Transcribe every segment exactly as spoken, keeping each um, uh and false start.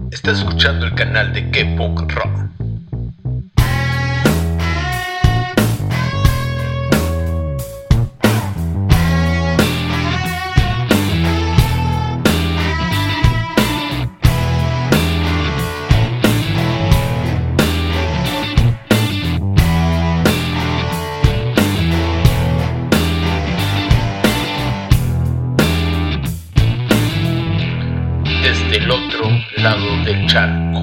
Estás escuchando el canal de K-Punk Rock. Desde el otro lado del charco.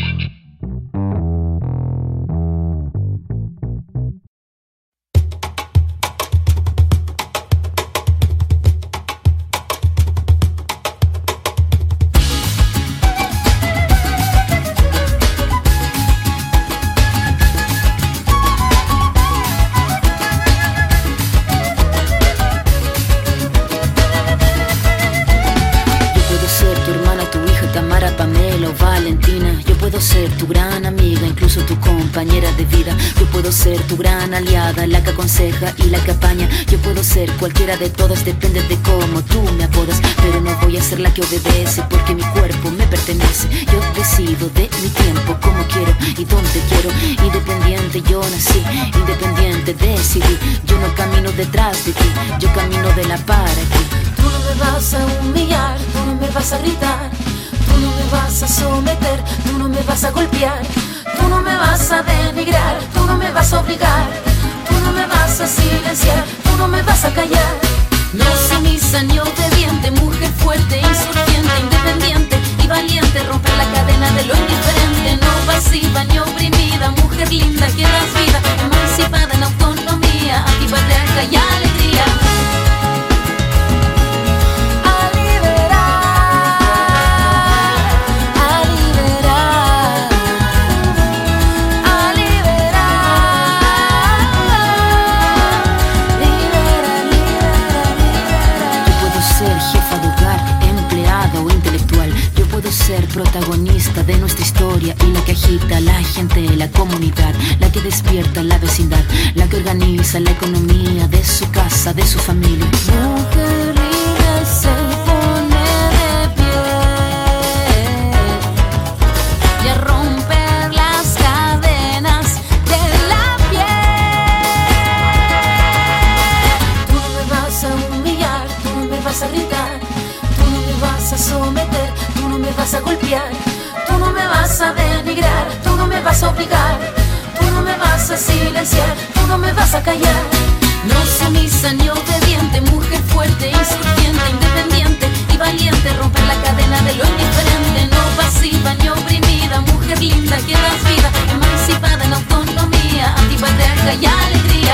Valentina, yo puedo ser tu gran amiga, incluso tu compañera de vida. Yo puedo ser tu gran aliada, la que aconseja y la que apaña. Yo puedo ser cualquiera de todas, depende de cómo tú me apodas. Pero no voy a ser la que obedece, porque mi cuerpo me pertenece. Yo decido de mi tiempo, como quiero y donde quiero. Independiente yo nací, independiente decidí. Yo no camino detrás de ti, yo camino de la para ti. Tú no me vas a humillar, tú no me vas a gritar. Tú no me vas a someter, tú no me vas a golpear. Tú no me vas a denigrar, tú no me vas a obligar. Tú no me vas a silenciar, tú no me vas a callar. No sumisa ni obediente, mujer fuerte, insurgente, independiente y valiente. Romper la cadena de lo indiferente, no pasiva ni oprimida. Mujer linda que das vida, emancipada en autonomía, antipatriarca y alegría. Ser protagonista de nuestra historia y la que agita a la gente, la comunidad, la que despierta la vecindad, la que organiza la economía de su casa, de su familia. Mujer libre se pone de pie y a romper las cadenas de la piel. Tú no me vas a humillar, tú no me vas a gritar, tú no me vas a someter, tú no me vas a golpear, tú no me vas a denigrar, tú no me vas a obligar, tú no me vas a silenciar, tú no me vas a callar. No sumisa ni obediente, mujer fuerte, insurgente, independiente y valiente. Romper la cadena de lo indiferente, no pasiva ni oprimida. Mujer linda que das vida, emancipada en autonomía, antipatriarca y alegría.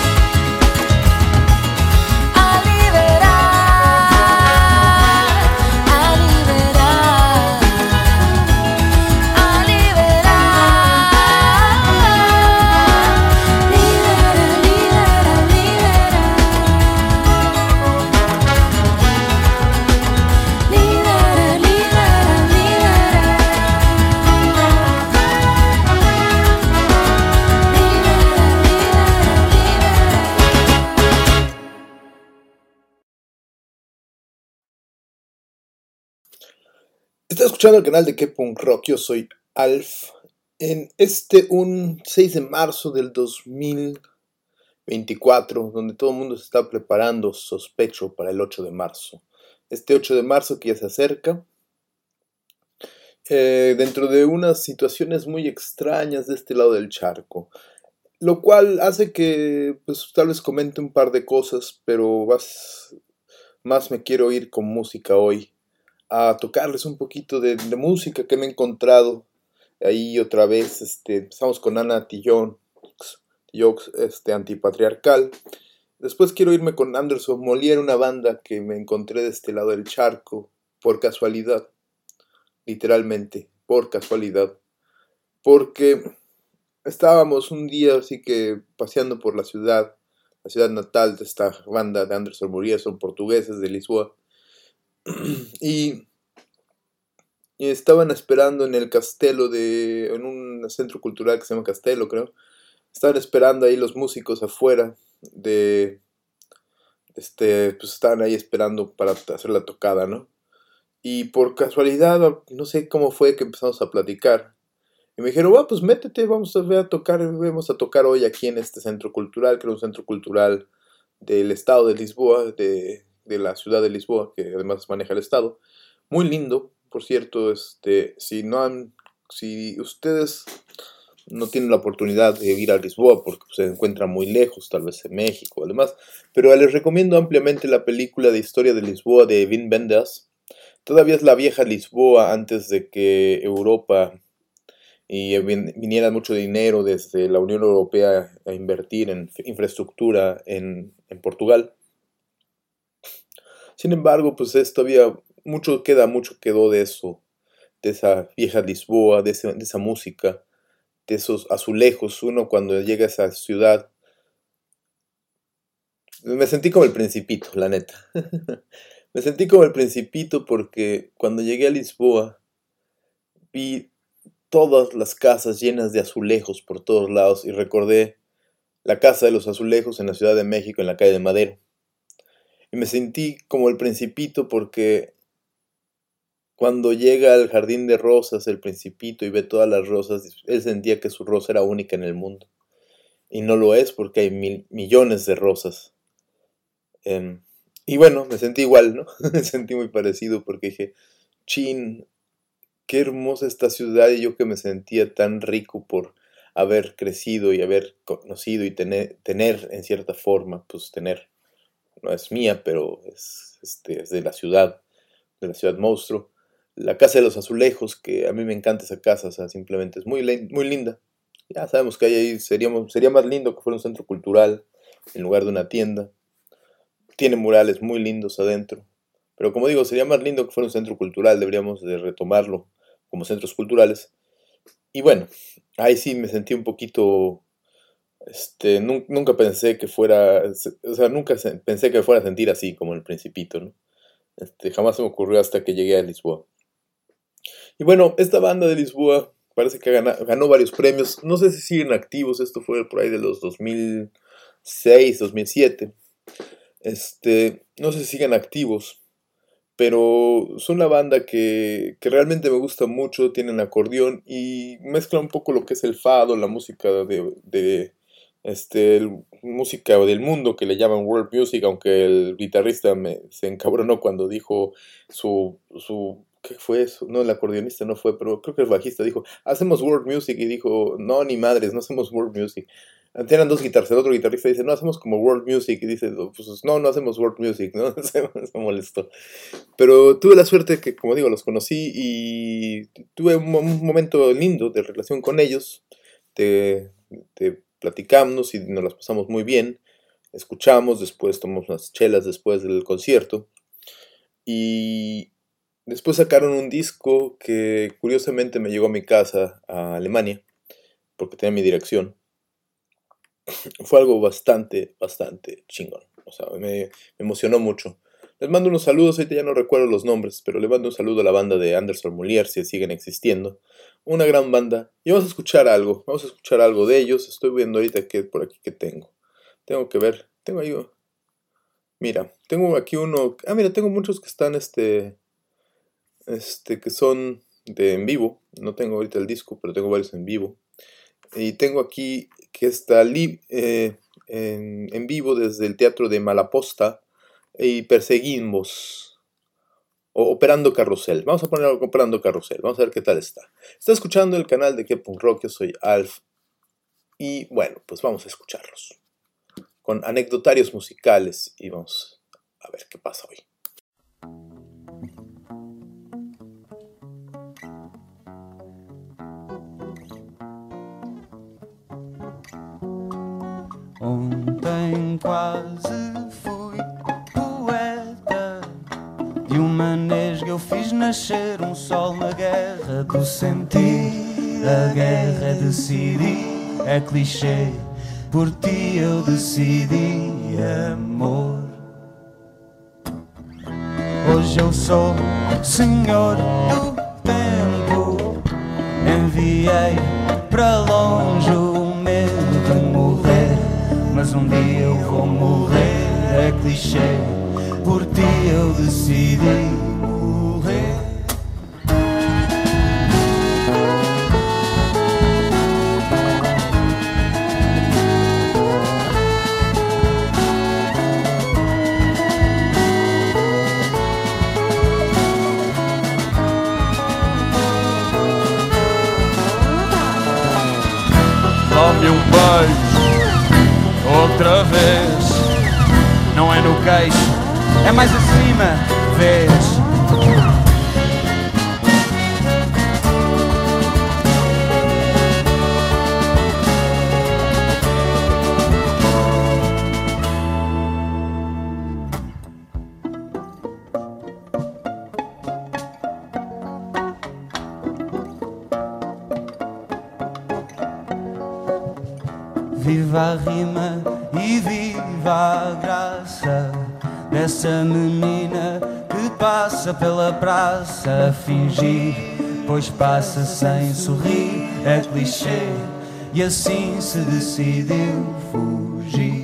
Estás escuchando el canal de K-Punk Rock, yo soy Alf. En este un seis de marzo del dos mil veinticuatro, donde todo el mundo se está preparando, sospecho, para el ocho de marzo. Este ocho de marzo que ya se acerca, eh, dentro de unas situaciones muy extrañas de este lado del charco. Lo cual hace que, pues, tal vez comente un par de cosas, pero más, más me quiero ir con música hoy. A tocarles un poquito de, de música que me he encontrado ahí otra vez. Este, empezamos con Ana Tijoux, este, antipatriarcal. Después quiero irme con Anderson Molière, una banda que me encontré de este lado del charco, por casualidad, literalmente, por casualidad, porque estábamos un día así que paseando por la ciudad, la ciudad natal de esta banda de Anderson Molière, son portugueses de Lisboa. Y, y estaban esperando en el Castelo de, en un centro cultural que se llama Castelo, creo. Estaban esperando ahí los músicos afuera de, este, pues estaban ahí esperando para hacer la tocada, ¿no? Y por casualidad, no sé cómo fue que empezamos a platicar. Y me dijeron, va, pues métete, vamos a, ver a tocar, vamos a tocar hoy aquí en este centro cultural, que era un centro cultural del estado de Lisboa, de, de la ciudad de Lisboa, que además maneja el estado. Muy lindo, por cierto, este, si no han, si ustedes no tienen la oportunidad de ir a Lisboa porque se encuentra muy lejos, tal vez en México, además, pero les recomiendo ampliamente la película de Historia de Lisboa de Wim Wenders. Todavía es la vieja Lisboa antes de que Europa y viniera mucho dinero desde la Unión Europea a invertir en infraestructura en, en Portugal. Sin embargo, pues es todavía mucho queda, mucho quedó de eso, de esa vieja Lisboa, de, ese, de esa música, de esos azulejos. Uno cuando llega a esa ciudad, me sentí como el Principito, la neta. Me sentí como el Principito porque cuando llegué a Lisboa vi todas las casas llenas de azulejos por todos lados y recordé la Casa de los Azulejos en la Ciudad de México, en la calle de Madero. Y me sentí como el Principito porque cuando llega al jardín de rosas el Principito y ve todas las rosas, él sentía que su rosa era única en el mundo. Y no lo es porque hay mil, millones de rosas. Eh, y bueno, me sentí igual, ¿no? Me sentí muy parecido porque dije, chin, qué hermosa esta ciudad, y yo que me sentía tan rico por haber crecido y haber conocido y tener, tener en cierta forma, pues tener, no es mía, pero es, este, es de la ciudad, de la ciudad monstruo, la Casa de los Azulejos, que a mí me encanta esa casa, o sea, simplemente es muy, muy linda. Ya sabemos que ahí seríamos, sería más lindo que fuera un centro cultural en lugar de una tienda. Tiene murales muy lindos adentro, pero como digo, sería más lindo que fuera un centro cultural, deberíamos de retomarlo como centros culturales. Y bueno, ahí sí me sentí un poquito, este, nunca, nunca pensé que fuera, o sea, nunca pensé que fuera a sentir así como el Principito, ¿no? Este, jamás se me ocurrió hasta que llegué a Lisboa. Y bueno, esta banda de Lisboa parece que ganó, ganó varios premios, no sé si siguen activos, esto fue por ahí de los dos mil seis, dos mil siete, este, no sé si siguen activos, pero son una banda que, que realmente me gusta mucho, tienen acordeón y mezcla un poco lo que es el fado, la música de, de este, el, música del mundo que le llaman world music, aunque el guitarrista me, se encabronó cuando dijo su, su, ¿qué fue eso? No, el acordeonista no fue, pero creo que el bajista dijo, hacemos world music, y dijo, no, ni madres, no hacemos world music. Eran dos guitarras, el otro guitarrista dice, no, hacemos como world music, y dice, pues no, no hacemos world music, ¿no? Se molestó. Pero tuve la suerte que, como digo, los conocí y tuve un, un momento lindo de relación con ellos, de, de platicamos y nos las pasamos muy bien, escuchamos, después tomamos unas chelas después del concierto, y después sacaron un disco que curiosamente me llegó a mi casa, a Alemania, porque tenía mi dirección. Fue algo bastante, bastante chingón. O sea, me, me emocionó mucho. Les mando unos saludos, ahorita ya no recuerdo los nombres, pero le mando un saludo a la banda de Anderson Mulier, si siguen existiendo. Una gran banda. Y vamos a escuchar algo, vamos a escuchar algo de ellos. Estoy viendo ahorita que por aquí que tengo. Tengo que ver, tengo ahí... Mira, tengo aquí uno... Ah, mira, tengo muchos que están, este... Este, que son de en vivo. No tengo ahorita el disco, pero tengo varios en vivo. Y tengo aquí que está li- eh, en, en vivo desde el Teatro de Malaposta y Perseguimos, o Operando Carrusel. Vamos a poner Operando Carrusel, vamos a ver qué tal está. Está escuchando el canal de Que Punk Rock, yo soy Alf. Y bueno, pues vamos a escucharlos con anecdotarios musicales y vamos a ver qué pasa hoy. Ontem quase fui poeta. De uma nesga eu fiz nascer um sol na guerra do sentir. A guerra é decidir, é clichê. Por ti eu decidi, amor. Hoje eu sou senhor do tempo. Enviei para longe o medo de morrer. Mas um dia eu vou morrer, é clichê. Por ti eu decidi. morrer. Dá-me um beijo, outra vez. Não é no queixo, é mais acima, vês? Viva a rima e viva a graça dessa menina que passa pela praça a fingir, pois passa sem sorrir, é clichê, e assim se decidiu fugir.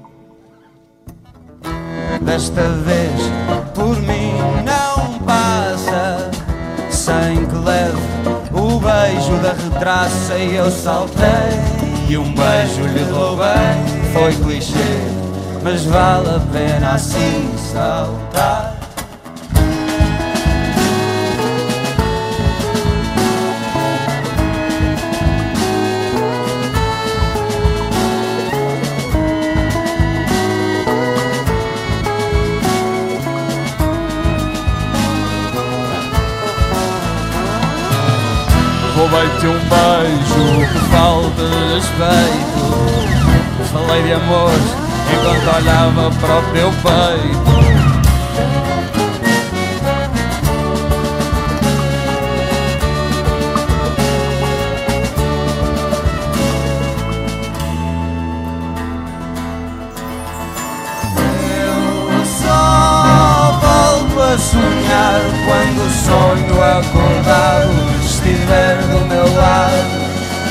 Desta vez por mim não passa sem que leve o beijo da retraça, e eu saltei e um beijo lhe roubei. Foi clichê, mas vale a pena assim saltar. Roubei-te um beijo por falta de respeito. Falei de amor enquanto olhava para o teu peito. Eu só volto a sonhar quando o sonho acordado estiver do meu lado,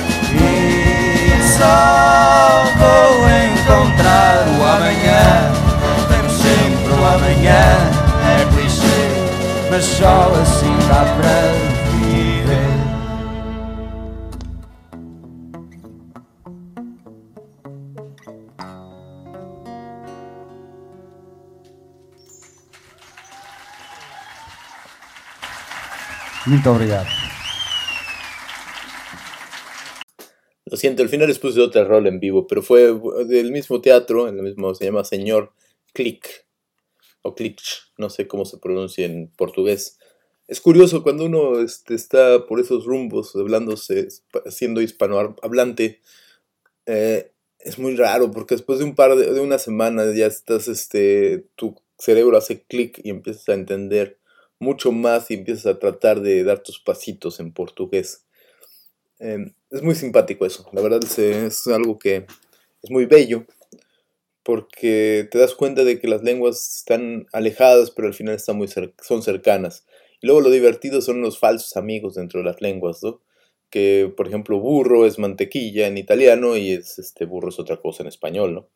e só vou encontrar o amanhã. Temos sempre o amanhã, é clichê, mas só assim dá para viver. Muito obrigado. Lo siento, al final les puse otra rola en vivo, pero fue del mismo teatro, el mismo, se llama Señor Click, o Clich, no sé cómo se pronuncia en portugués. Es curioso cuando uno este, está por esos rumbos, hablándose, siendo hispanohablante, eh, es muy raro, porque después de un par de, de una semana ya estás, este, tu cerebro hace clic y empiezas a entender mucho más y empiezas a tratar de dar tus pasitos en portugués. Eh, es muy simpático eso, la verdad es, es algo que es muy bello, porque te das cuenta de que las lenguas están alejadas, pero al final están muy cer- son cercanas. Y luego lo divertido son los falsos amigos dentro de las lenguas, ¿no? Que, por ejemplo, burro es mantequilla en italiano y es, este, burro es otra cosa en español, ¿no?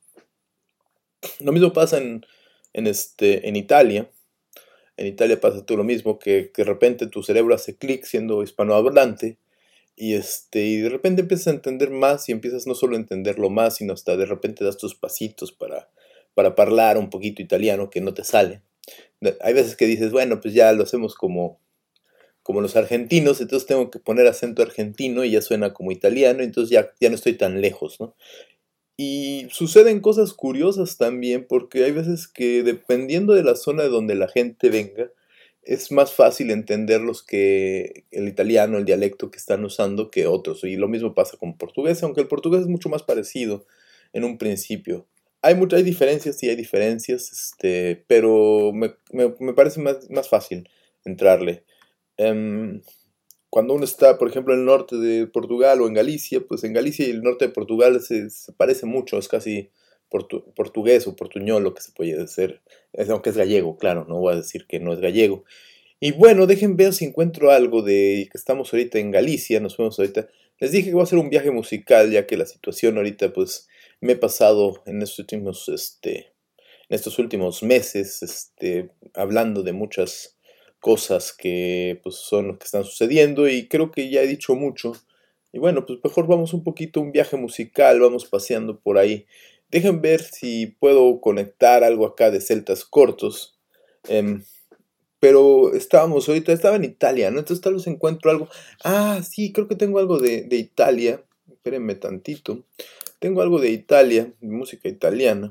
Lo mismo pasa en, en, este, en Italia. En Italia pasa todo lo mismo, que, que de repente tu cerebro hace clic siendo hispanohablante, y, este, y de repente empiezas a entender más y empiezas no solo a entenderlo más, sino hasta de repente das tus pasitos para, para hablar un poquito italiano que no te sale. Hay veces que dices, bueno, pues ya lo hacemos como, como los argentinos, entonces tengo que poner acento argentino y ya suena como italiano, entonces ya, ya no estoy tan lejos, ¿no? Y suceden cosas curiosas también, porque hay veces que dependiendo de la zona de donde la gente venga, es más fácil entenderlos que el italiano, el dialecto que están usando, que otros. Y lo mismo pasa con portugués, aunque el portugués es mucho más parecido en un principio. Hay, mucho, hay diferencias, sí hay diferencias, este, pero me, me, me parece más, más fácil entrarle. Um, cuando uno está, por ejemplo, en el norte de Portugal o en Galicia, pues en Galicia y el norte de Portugal se, se parece mucho, es casi portu, portugués o portuñol lo que se puede decir, es, aunque es gallego, claro, no voy a decir que no es gallego. Y bueno, dejen ver si encuentro algo de que estamos ahorita en Galicia, nos vemos ahorita. Les dije que voy a hacer un viaje musical, ya que la situación ahorita, pues, me he pasado en estos últimos, este, en estos últimos meses, este, hablando de muchas cosas que pues, son lo que están sucediendo y creo que ya he dicho mucho. Y bueno, pues mejor vamos un poquito a un viaje musical, vamos paseando por ahí. Dejen ver si puedo conectar algo acá de celtas cortos. Um, pero estábamos ahorita, estaba en Italia, ¿no? Entonces tal vez encuentro algo. Ah, sí, creo que tengo algo de, de Italia. Espérenme tantito. Tengo algo de Italia, de música italiana,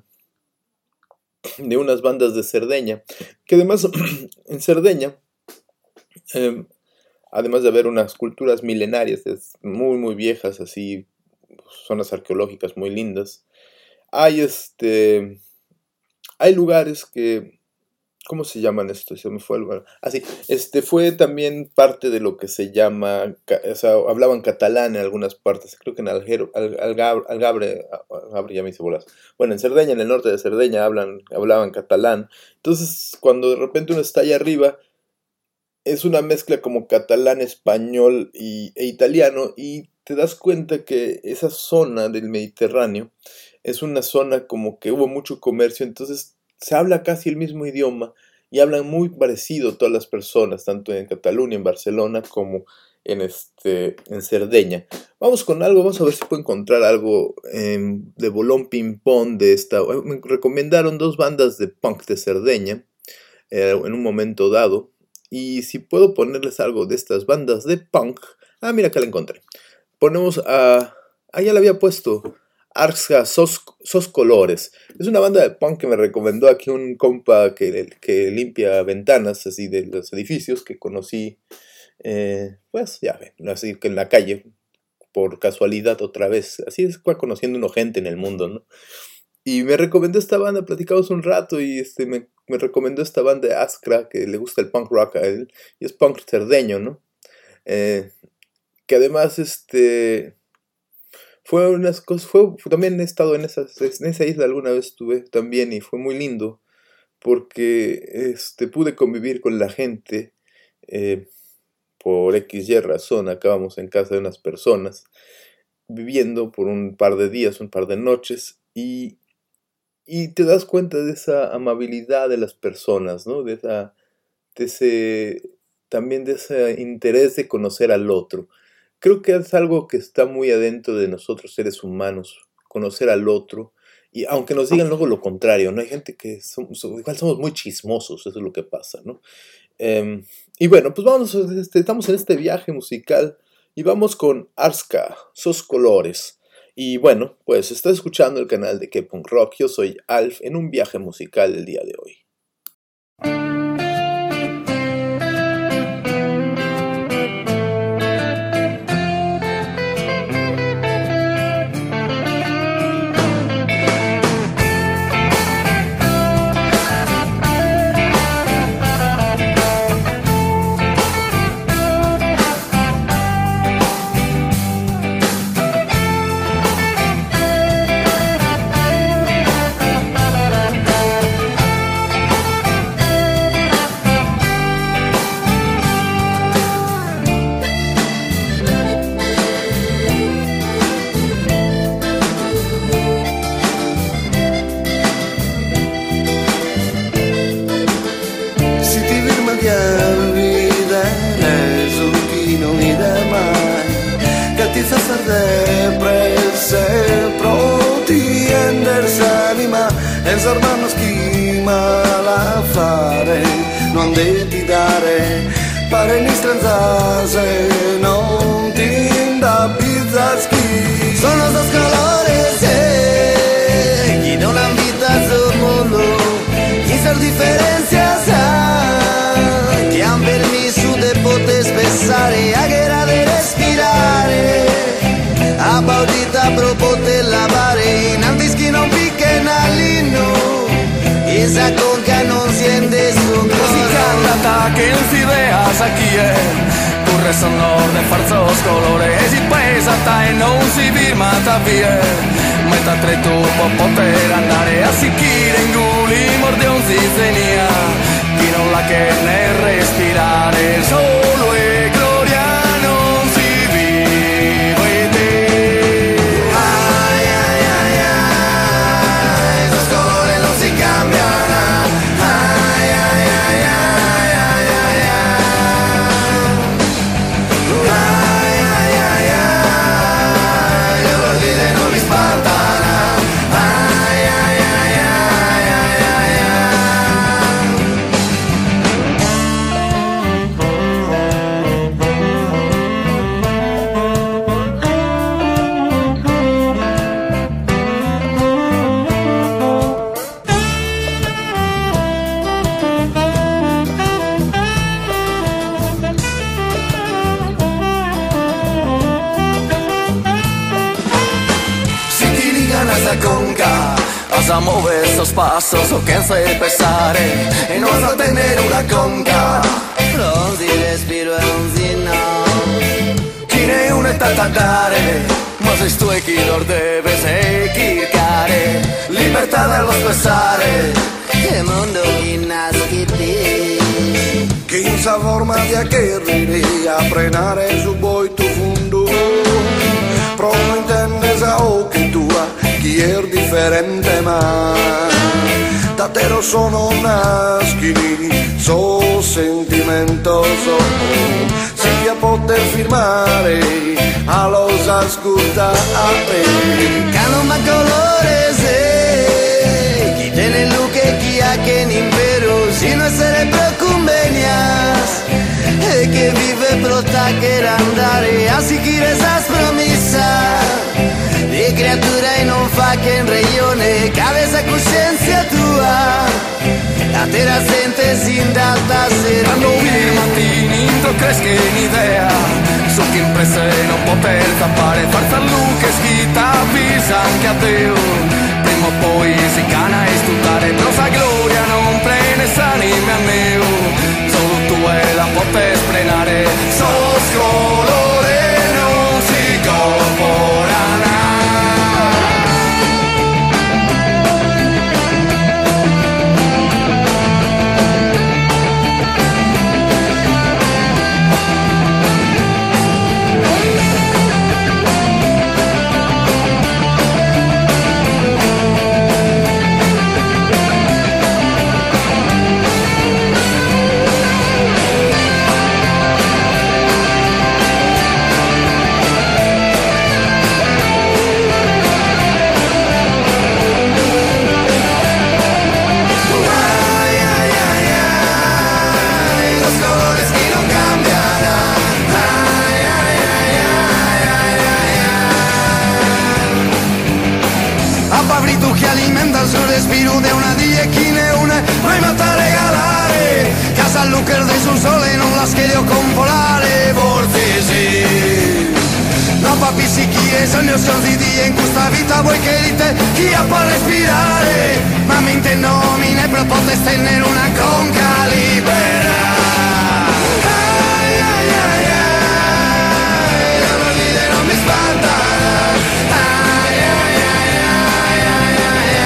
de unas bandas de Cerdeña, que además en Cerdeña, eh, además de haber unas culturas milenarias, muy muy viejas, así, zonas arqueológicas muy lindas, hay este, hay lugares que, ¿cómo se llaman esto? Se me fue el lugar. Ah, sí, este fue también parte de lo que se llama, o sea, hablaban catalán en algunas partes, creo que en Algero, Al, Algabre, Algabre, Algabre, ya me hice bolas. Bueno, en Cerdeña, en el norte de Cerdeña, hablan, hablaban catalán. Entonces, cuando de repente uno está allá arriba, es una mezcla como catalán, español y, e italiano, y te das cuenta que esa zona del Mediterráneo es una zona como que hubo mucho comercio, entonces se habla casi el mismo idioma y hablan muy parecido todas las personas, tanto en Cataluña, en Barcelona, como en, este, en Cerdeña. Vamos con algo, vamos a ver si puedo encontrar algo eh, de bolón ping-pong de esta. Me recomendaron dos bandas de punk de Cerdeña eh, en un momento dado. Y si puedo ponerles algo de estas bandas de punk. Ah, mira, acá la encontré. Ponemos a... Ah, ya la había puesto. Arska Sos, Sos Colores. Es una banda de punk que me recomendó aquí un compa que, que limpia ventanas así de los edificios que conocí, eh, pues ya ven, así que en la calle, por casualidad otra vez. Así es, fue conociendo uno gente en el mundo, ¿no? Y me recomendó esta banda, platicamos un rato y este, me, me recomendó esta banda de Askra, que le gusta el punk rock a él, y es punk cerdeño, ¿no? Eh, que además, este... Fue unas cosas, fue, también he estado en, esas, en esa isla alguna vez estuve también y fue muy lindo porque este, pude convivir con la gente eh, por equis ye razón. Acabamos en casa de unas personas viviendo por un par de días, un par de noches y, y te das cuenta de esa amabilidad de las personas, ¿no? De, esa, de ese, también de ese interés de conocer al otro. Creo que es algo que está muy adentro de nosotros seres humanos, conocer al otro, y aunque nos digan luego lo contrario, ¿no? Hay gente que somos, igual somos muy chismosos, eso es lo que pasa, ¿no? Eh, y bueno, pues vamos, este, estamos en este viaje musical y vamos con Arska, Sos Colores. Y bueno, pues estás escuchando el canal de K-Punk Rock, yo soy Alf en un viaje musical el día de hoy. Els hermanos chi mala fare non devi dare pare ni stranzase non ti da bizzaschi sono dos colores eh, chi non han vita sul mondo chi ser diferencias ha che han permesso de poter spessare a guerra de respirare a baudita pro poter lavare in antischi non picchen all'inno esa conca non siente su música plata que un ideas aquí es pur sonor de falsos colores y pues hasta en non si firma tavie meta tre tu può poter andare a sicchire in guli mordion si zenia chi non la che ne respirare solo e gloria non si vive te ay ay ay ay esos colores no si cambian ay ay ay ay ay ay ay a mover esos pasos o che sai pesare e non so tenere una conca Pronti, respiro e un zinno chi ne une tanta dare ma sei tu e chi lo deve sei chi care libertà dello spessare che mondo chi nasci te Quem essa forma de aquerir a prenare su boi tu fundo Provo intendes a occhi tua chi è differente ma da te lo sono naschini so sentimentoso si ti a poter firmare a los ascoltare che non ma colore se chi tiene luce chi ha che n'impero si no essere preoccumbenias e che vive prota che andare a seguire esas promessa di creatura e non fa che in regione cabeza coscienza tua la terra sente sin d'alta sera quando vi mattini intro cresche in idea su chi imprese non poter tappare farsa luce schita avvisa anche a Dio prima o poi si cana e studiare però sa gloria non prende s'anime a me solo tu e la potes frenare sos colore non si corporana su respiro de una día chi ne une mai mata a regalare casa al Lucer de su sole non las querio compolare vortici no papi si chi è sogno di dia in questa vita vuoi che dite chi ha per respirare ma mente nomine proposte tenere una conca libera ai ai ai ai la morire non mi spanta ai ai ai ai ai ai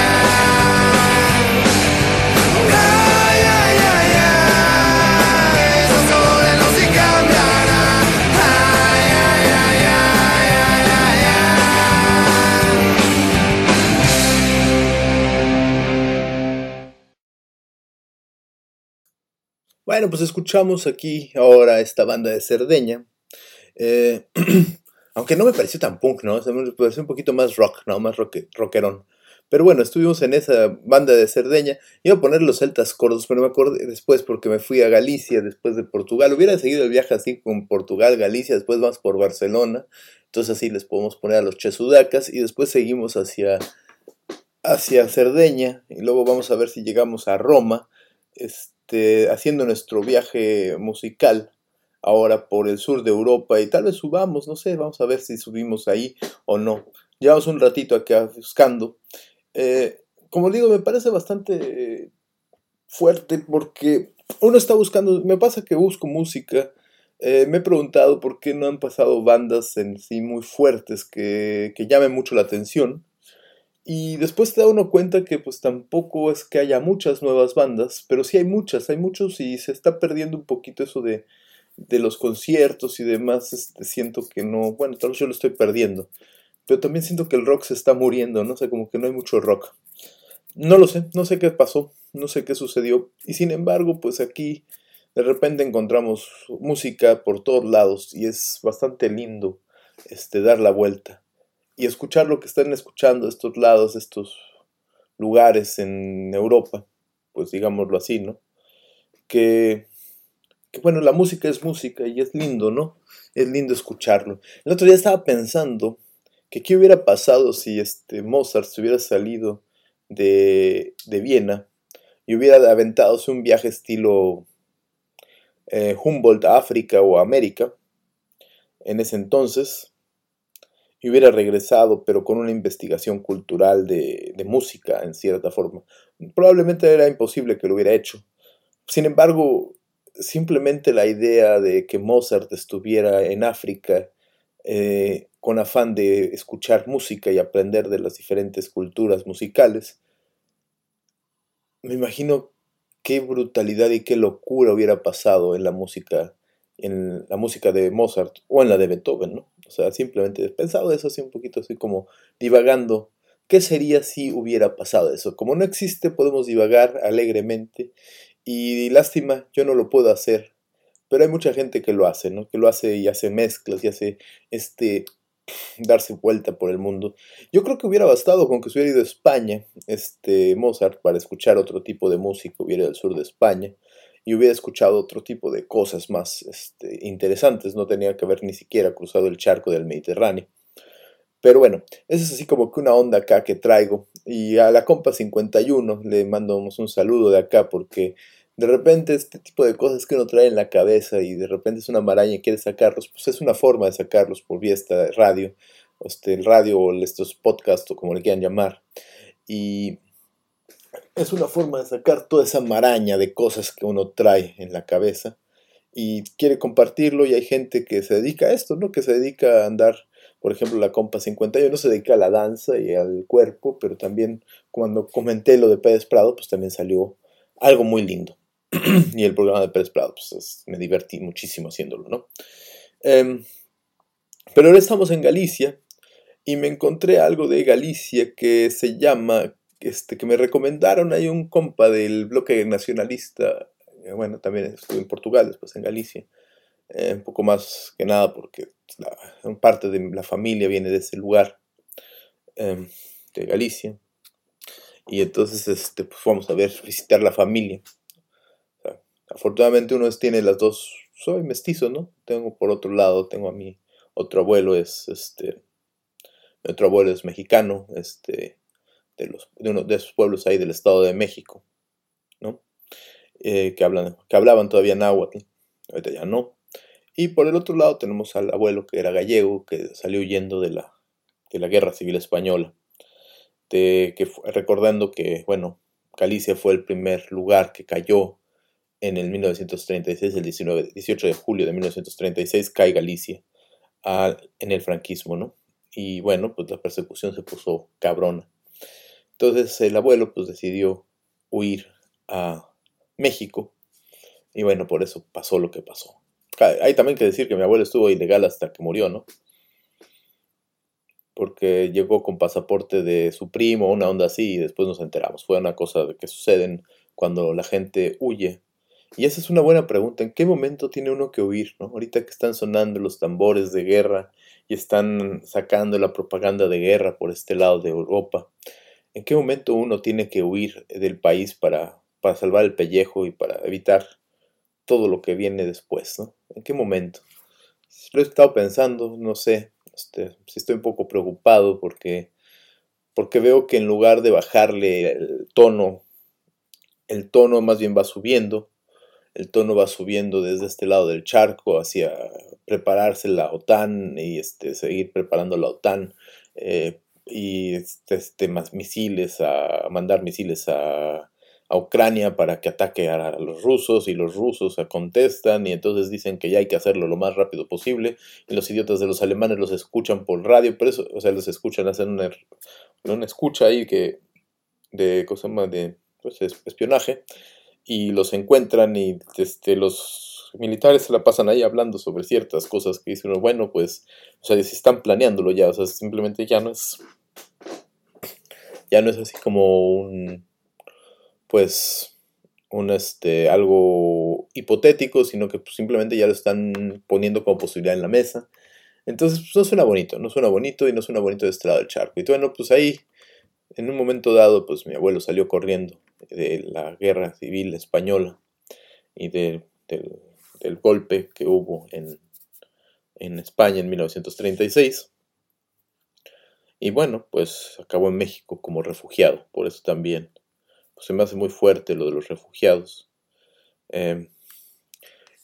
ai ai ai ai son sole non si cambiano ai ai ai ai ai ai Bueno, pues escuchamos aquí ahora esta banda de Cerdeña. Eh, aunque no me pareció tan punk, ¿no? O sea, me pareció un poquito más rock, ¿no? Más rock, rockerón. Pero bueno, estuvimos en esa banda de Cerdeña. Iba a poner los celtas cortos, pero me acordé después porque me fui a Galicia, después de Portugal. Hubiera seguido el viaje así con Portugal, Galicia, después más por Barcelona. Entonces así les podemos poner a los chesudacas y después seguimos hacia, hacia Cerdeña. Y luego vamos a ver si llegamos a Roma, este, haciendo nuestro viaje musical ahora por el sur de Europa. Y tal vez subamos, no sé, vamos a ver si subimos ahí o no. Llevamos un ratito acá buscando. Eh, como digo, me parece bastante eh, fuerte porque uno está buscando, me pasa que busco música, eh, me he preguntado por qué no han pasado bandas en sí muy fuertes que, que llamen mucho la atención y después te da uno cuenta que pues tampoco es que haya muchas nuevas bandas, pero sí hay muchas, hay muchos y se está perdiendo un poquito eso de, de los conciertos y demás, este, siento que no, bueno, tal vez yo lo estoy perdiendo. Pero también siento que el rock se está muriendo, no sé, como que no hay mucho rock. No lo sé, no sé qué pasó, no sé qué sucedió. Y sin embargo, pues aquí de repente encontramos música por todos lados y es bastante lindo este, dar la vuelta. Y escuchar lo que están escuchando estos lados, estos lugares en Europa, pues digámoslo así, ¿no? Que, que bueno, la música es música y es lindo, ¿no? Es lindo escucharlo. El otro día estaba pensando que qué hubiera pasado si este Mozart se hubiera salido de, de Viena y hubiera aventado un viaje estilo eh, Humboldt a África o a América en ese entonces y hubiera regresado, pero con una investigación cultural de, de música, en cierta forma. Probablemente era imposible que lo hubiera hecho. Sin embargo, simplemente la idea de que Mozart estuviera en África eh, con afán de escuchar música y aprender de las diferentes culturas musicales, me imagino qué brutalidad y qué locura hubiera pasado en la música, en la música de Mozart o en la de Beethoven, ¿no? O sea, simplemente he pensado eso así un poquito, así como divagando. ¿Qué sería si hubiera pasado eso? Como no existe, podemos divagar alegremente y lástima, yo no lo puedo hacer, pero hay mucha gente que lo hace, ¿no? Que lo hace y hace mezclas y hace este darse vuelta por el mundo. Yo creo que hubiera bastado con que se hubiera ido a España, este Mozart, para escuchar otro tipo de música, hubiera ido al sur de España y hubiera escuchado otro tipo de cosas más este, interesantes, no tenía que haber ni siquiera cruzado el charco del Mediterráneo. Pero bueno, esa es así como que una onda acá que traigo. Y a la compa cincuenta y uno le mandamos un saludo de acá porque de repente este tipo de cosas que uno trae en la cabeza y de repente es una maraña y quiere sacarlos, pues es una forma de sacarlos por vía esta radio, o este, el radio o estos podcasts o como le quieran llamar. Y es una forma de sacar toda esa maraña de cosas que uno trae en la cabeza y quiere compartirlo y hay gente que se dedica a esto, ¿no? Que se dedica a andar. Por ejemplo, la compa cincuenta y uno se dedica a la danza y al cuerpo, pero también cuando comenté lo de Pérez Prado, pues también salió algo muy lindo. Y el programa de Pérez Prado, pues es, me divertí muchísimo haciéndolo, ¿no? Eh, pero ahora estamos en Galicia y me encontré algo de Galicia que se llama, este, que me recomendaron, hay un compa del bloque nacionalista, eh, bueno, también estuve en Portugal, después en Galicia. Eh, un poco más que nada porque la, parte de la familia viene de ese lugar, eh, de Galicia, y entonces este, pues vamos a ver, visitar la familia. O sea, afortunadamente uno es, tiene las dos, soy mestizo, ¿no? Tengo por otro lado, tengo a mi otro abuelo, es este, mi otro abuelo es mexicano, este, de, los, de uno de esos pueblos ahí del Estado de México, ¿no? Eh, que, hablan, que hablaban todavía náhuatl, ahorita ya no. Y por el otro lado tenemos al abuelo que era gallego, que salió huyendo de la, de la Guerra Civil Española, de, que, recordando que, bueno, Galicia fue el primer lugar que cayó en el mil novecientos treinta y seis, el dieciocho de julio de mil novecientos treinta y seis, cae Galicia a, en el franquismo, ¿no? Y bueno, pues la persecución se puso cabrona. Entonces el abuelo pues decidió huir a México y bueno, por eso pasó lo que pasó. Hay también que decir que mi abuelo estuvo ilegal hasta que murió, ¿no? Porque llegó con pasaporte de su primo, una onda así, y después nos enteramos. Fue una cosa que suceden cuando la gente huye. Y esa es una buena pregunta. ¿En qué momento tiene uno que huir, no? Ahorita que están sonando los tambores de guerra y están sacando la propaganda de guerra por este lado de Europa, ¿en qué momento uno tiene que huir del país para, para salvar el pellejo y para evitar todo lo que viene después, ¿no? ¿En qué momento? Lo he estado pensando, no sé, este, sí estoy un poco preocupado porque, porque veo que en lugar de bajarle el tono, el tono más bien va subiendo, el tono va subiendo desde este lado del charco hacia prepararse la OTAN y este, seguir preparando la OTAN eh, y este, este, más misiles, a mandar misiles a... a Ucrania para que ataque a los rusos y los rusos contestan y entonces dicen que ya hay que hacerlo lo más rápido posible y los idiotas de los alemanes los escuchan por radio, pero eso, o sea, los escuchan hacer una, una escucha ahí que de cosa más de pues, espionaje y los encuentran y este, los militares se la pasan ahí hablando sobre ciertas cosas que dicen, bueno, pues, o sea, si están planeándolo ya, o sea, simplemente ya no es ya no es así como un pues un este algo hipotético, sino que pues, simplemente ya lo están poniendo como posibilidad en la mesa. Entonces pues, no suena bonito, no suena bonito y no suena bonito de este lado del charco. Y bueno, pues ahí, en un momento dado, pues mi abuelo salió corriendo de la Guerra Civil Española y de, de, del golpe que hubo en, en España en mil novecientos treinta y seis. Y bueno, pues acabó en México como refugiado, por eso también se me hace muy fuerte lo de los refugiados. Eh,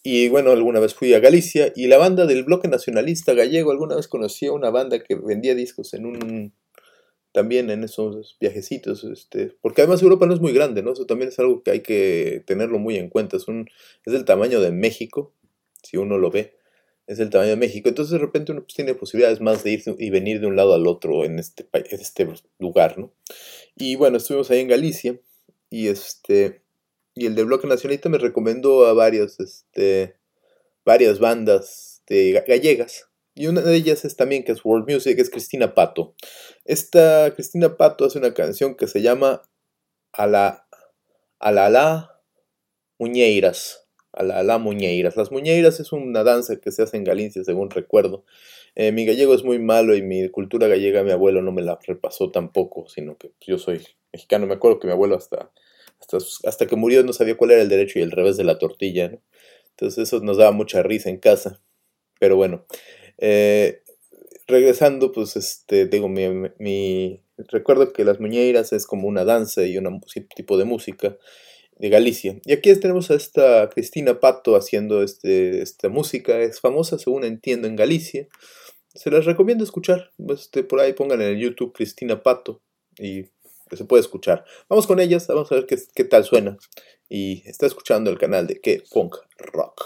Y bueno, alguna vez fui a Galicia y la banda del Bloque Nacionalista Gallego, alguna vez conocí a una banda que vendía discos en un... también en esos viajecitos, este, porque además Europa no es muy grande, ¿no? Eso también es algo que hay que tenerlo muy en cuenta. Es un, es del tamaño de México, si uno lo ve, es del tamaño de México. Entonces de repente uno pues, tiene posibilidades más de ir y venir de un lado al otro en este, pa- en este lugar, ¿no? Y bueno, estuvimos ahí en Galicia y este y el del Bloque Nacionalista me recomendó a varios, este, varias bandas de ga- gallegas. Y una de ellas es también que es World Music, es Cristina Pato. Esta Cristina Pato hace una canción que se llama Ala Alala Muñeiras. Alala Muñeiras. Las Muñeiras es una danza que se hace en Galicia, según recuerdo. Eh, mi gallego es muy malo y mi cultura gallega mi abuelo no me la repasó tampoco, sino que yo soy mexicano. Me acuerdo que mi abuelo hasta, hasta, hasta que murió no sabía cuál era el derecho y el revés de la tortilla, ¿no? Entonces eso nos daba mucha risa en casa. Pero bueno, eh, regresando, pues, este, digo, mi, mi- recuerdo que las muñeiras es como una danza y un tipo de música de Galicia. Y aquí tenemos a esta Cristina Pato haciendo este, esta música, es famosa, según entiendo, en Galicia. Se las recomiendo escuchar, este, por ahí pongan en el YouTube Cristina Pato y se puede escuchar. Vamos con ellas, vamos a ver qué, qué tal suena. Y está escuchando el canal de Que Punk Rock.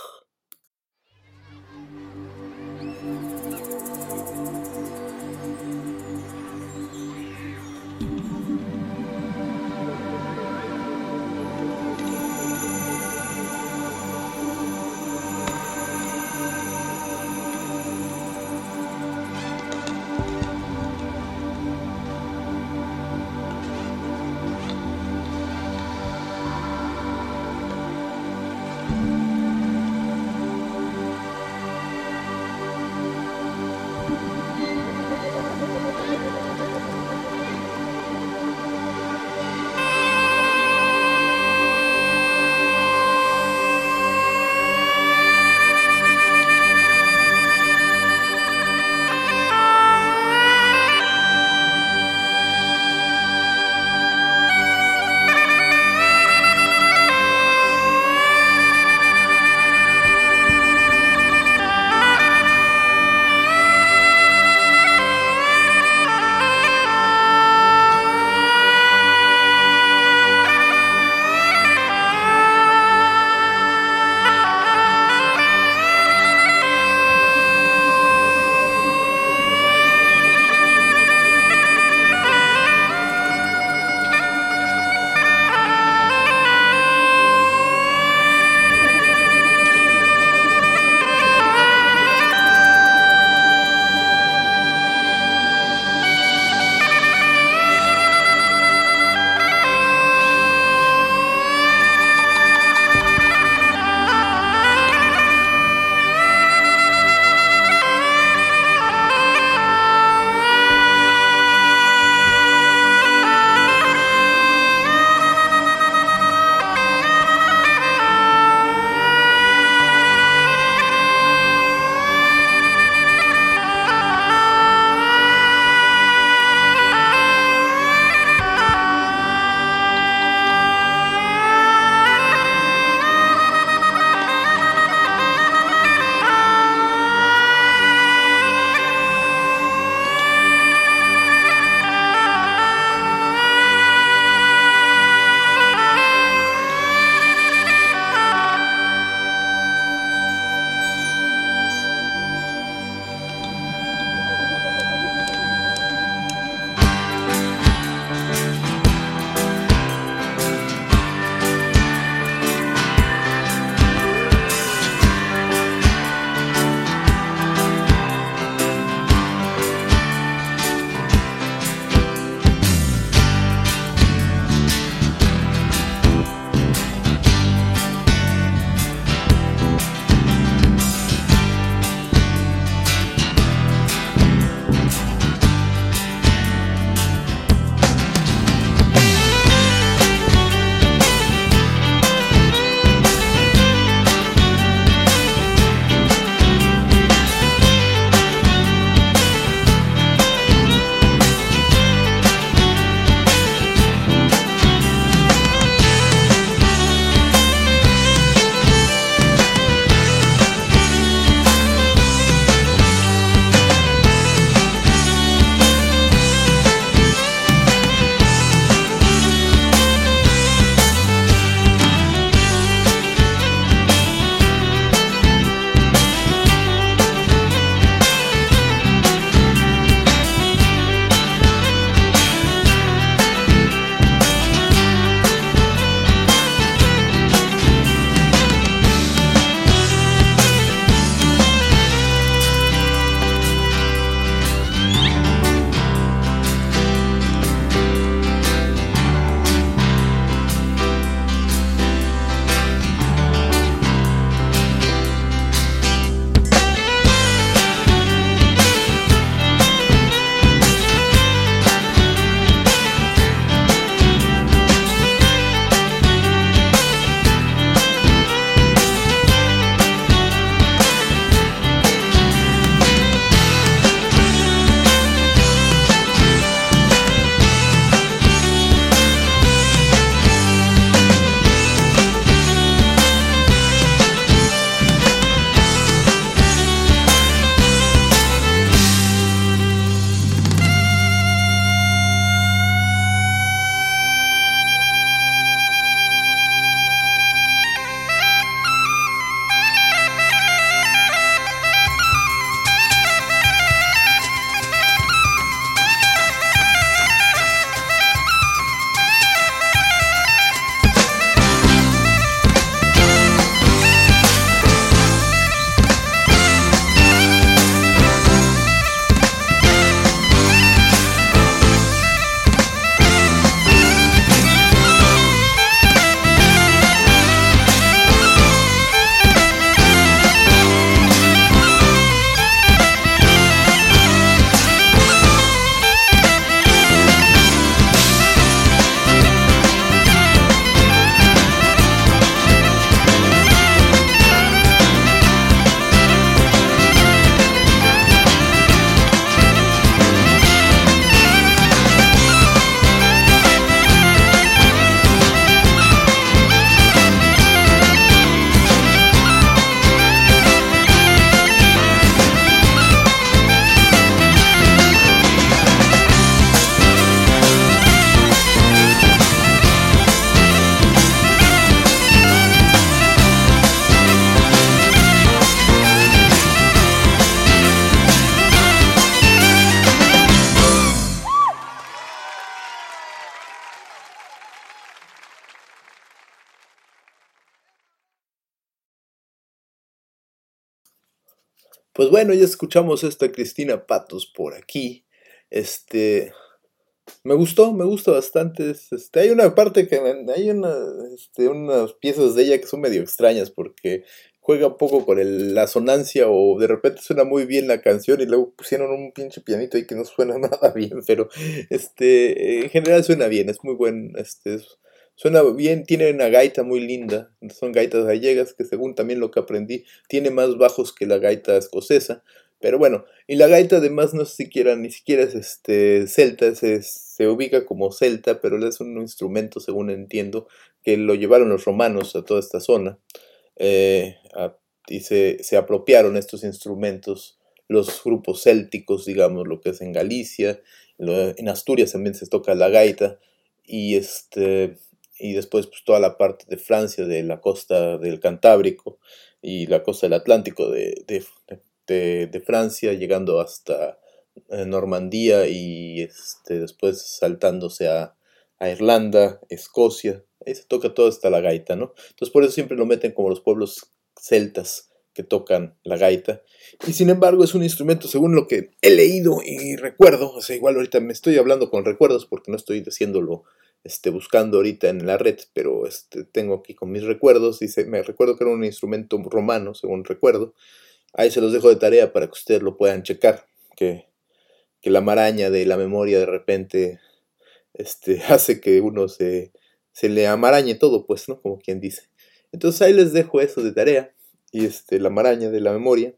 Pues bueno, ya escuchamos esta Cristina Patos por aquí. Este, me gustó, me gusta bastante. Este, hay una parte que me- hay una, este, unas piezas de ella que son medio extrañas porque juega un poco con el- la sonancia o de repente suena muy bien la canción y luego pusieron un pinche pianito ahí que no suena nada bien, pero este, en general suena bien, es muy buen, este, es- suena bien, tiene una gaita muy linda, son gaitas gallegas que según también lo que aprendí, tiene más bajos que la gaita escocesa, pero bueno, y la gaita además no es siquiera, ni siquiera es este celta, se, se ubica como celta, pero es un instrumento, según entiendo, que lo llevaron los romanos a toda esta zona, eh, a- y se, se apropiaron estos instrumentos, los grupos célticos, digamos, lo que es en Galicia, lo- en Asturias también se toca la gaita, y este, y después pues toda la parte de Francia, de la costa del Cantábrico y la costa del Atlántico de, de, de- de Francia, llegando hasta eh, Normandía y este, después saltándose a, a Irlanda, Escocia, ahí se toca todo hasta la gaita, ¿no? Entonces por eso siempre lo meten como los pueblos celtas que tocan la gaita. Y sin embargo es un instrumento, según lo que he leído y recuerdo, o sea, igual ahorita me estoy hablando con recuerdos porque no estoy haciéndolo, este, buscando ahorita en la red, pero este, tengo aquí con mis recuerdos, dice, me recuerdo que era un instrumento romano, según recuerdo. Ahí se los dejo de tarea para que ustedes lo puedan checar, que, que la maraña de la memoria de repente este, hace que uno se, se le amarañe todo, pues, ¿no? Como quien dice. Entonces ahí les dejo eso de tarea, y este, la maraña de la memoria.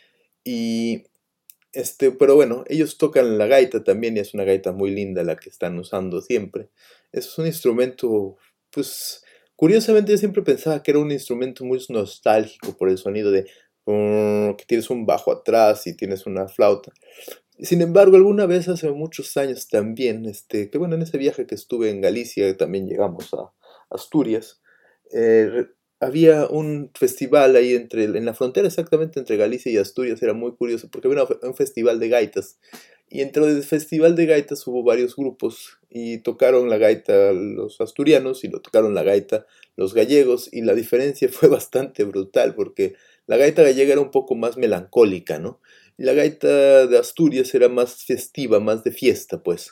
Y este, pero bueno, ellos tocan la gaita también, y es una gaita muy linda la que están usando siempre. Es un instrumento, pues, curiosamente yo siempre pensaba que era un instrumento muy nostálgico por el sonido de mm, que tienes un bajo atrás y tienes una flauta. Sin embargo, alguna vez hace muchos años también, este, que bueno, en ese viaje que estuve en Galicia, también llegamos a Asturias, eh, re- había un festival ahí entre, en la frontera exactamente entre Galicia y Asturias, era muy curioso, porque había una fe- un festival de gaitas, y dentro del festival de gaitas hubo varios grupos, y tocaron la gaita los asturianos, y lo tocaron la gaita los gallegos, y la diferencia fue bastante brutal, porque la gaita gallega era un poco más melancólica, ¿no? La gaita de Asturias era más festiva, más de fiesta, pues.